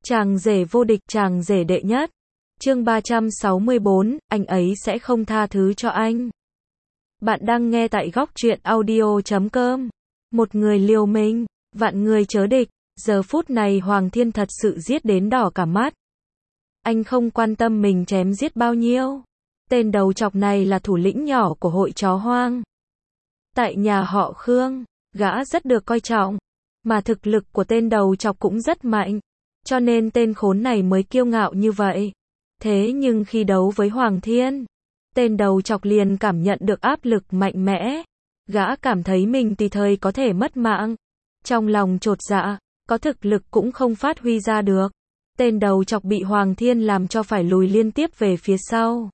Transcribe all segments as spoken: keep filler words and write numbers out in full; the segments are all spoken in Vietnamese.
Chàng rể vô địch, chàng rể đệ nhất. Chương ba trăm sáu mươi bốn, anh ấy sẽ không tha thứ cho anh. Bạn đang nghe tại góc truyện audio chấm com. Một người liều mình, vạn người chớ địch. Giờ phút này Hoàng Thiên thật sự giết đến đỏ cả mắt. Anh không quan tâm mình chém giết bao nhiêu. Tên đầu chọc này là thủ lĩnh nhỏ của hội chó hoang. Tại nhà họ Khương, gã rất được coi trọng. Mà thực lực của tên đầu chọc cũng rất mạnh. Cho nên tên khốn này mới kiêu ngạo như vậy. Thế nhưng khi đấu với Hoàng Thiên, tên đầu chọc liền cảm nhận được áp lực mạnh mẽ. Gã cảm thấy mình tùy thời có thể mất mạng. Trong lòng chột dạ, có thực lực cũng không phát huy ra được. Tên đầu chọc bị Hoàng Thiên làm cho phải lùi liên tiếp về phía sau.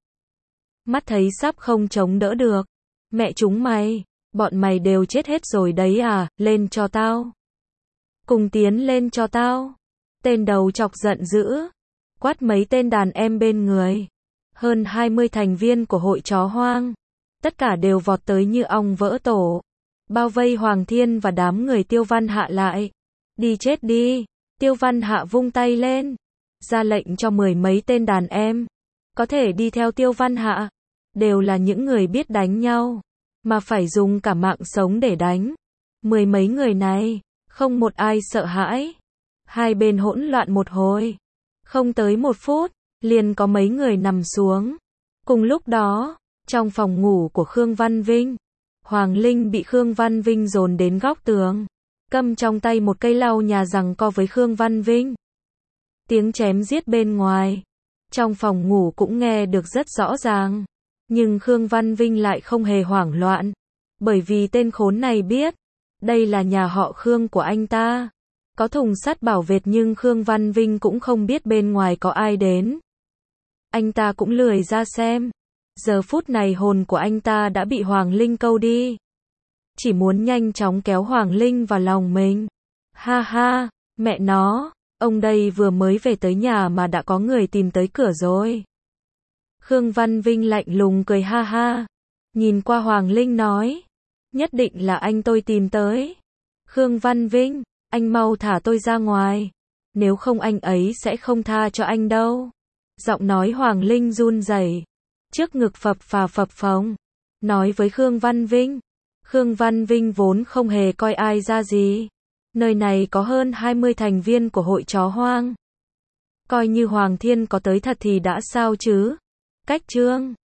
Mắt thấy sắp không chống đỡ được. Mẹ chúng mày, bọn mày đều chết hết rồi đấy à, lên cho tao. Cùng tiến lên cho tao. Tên đầu chọc giận dữ, quát mấy tên đàn em bên người. Hơn hai mươi thành viên của hội chó hoang. Tất cả đều vọt tới như ong vỡ tổ. Bao vây Hoàng Thiên và đám người Tiêu Văn Hạ lại. Đi chết đi. Tiêu Văn Hạ vung tay lên. Ra lệnh cho mười mấy tên đàn em. Có thể đi theo Tiêu Văn Hạ. Đều là những người biết đánh nhau. Mà phải dùng cả mạng sống để đánh. Mười mấy người này, không một ai sợ hãi. Hai bên hỗn loạn một hồi. Không tới một phút, liền có mấy người nằm xuống. Cùng lúc đó, trong phòng ngủ của Khương Văn Vinh, Hoàng Linh bị Khương Văn Vinh dồn đến góc tường. Cầm trong tay một cây lau nhà giằng co với Khương Văn Vinh. Tiếng chém giết bên ngoài. Trong phòng ngủ cũng nghe được rất rõ ràng. Nhưng Khương Văn Vinh lại không hề hoảng loạn. Bởi vì tên khốn này biết. Đây là nhà họ Khương của anh ta. Có thùng sắt bảo vệ nhưng Khương Văn Vinh cũng không biết bên ngoài có ai đến. Anh ta cũng lười ra xem. Giờ phút này hồn của anh ta đã bị Hoàng Linh câu đi. Chỉ muốn nhanh chóng kéo Hoàng Linh vào lòng mình. Ha ha, mẹ nó, ông đây vừa mới về tới nhà mà đã có người tìm tới cửa rồi. Khương Văn Vinh lạnh lùng cười ha ha. Nhìn qua Hoàng Linh nói. Nhất định là anh tôi tìm tới. Khương Văn Vinh, anh mau thả tôi ra ngoài. Nếu không anh ấy sẽ không tha cho anh đâu. Giọng nói Hoàng Linh run rẩy, trước ngực phập phà phập phồng. Nói với Khương Văn Vinh. Khương Văn Vinh vốn không hề coi ai ra gì. Nơi này có hơn hai mươi thành viên của hội chó hoang. Coi như Hoàng Thiên có tới thật thì đã sao chứ. Cách chương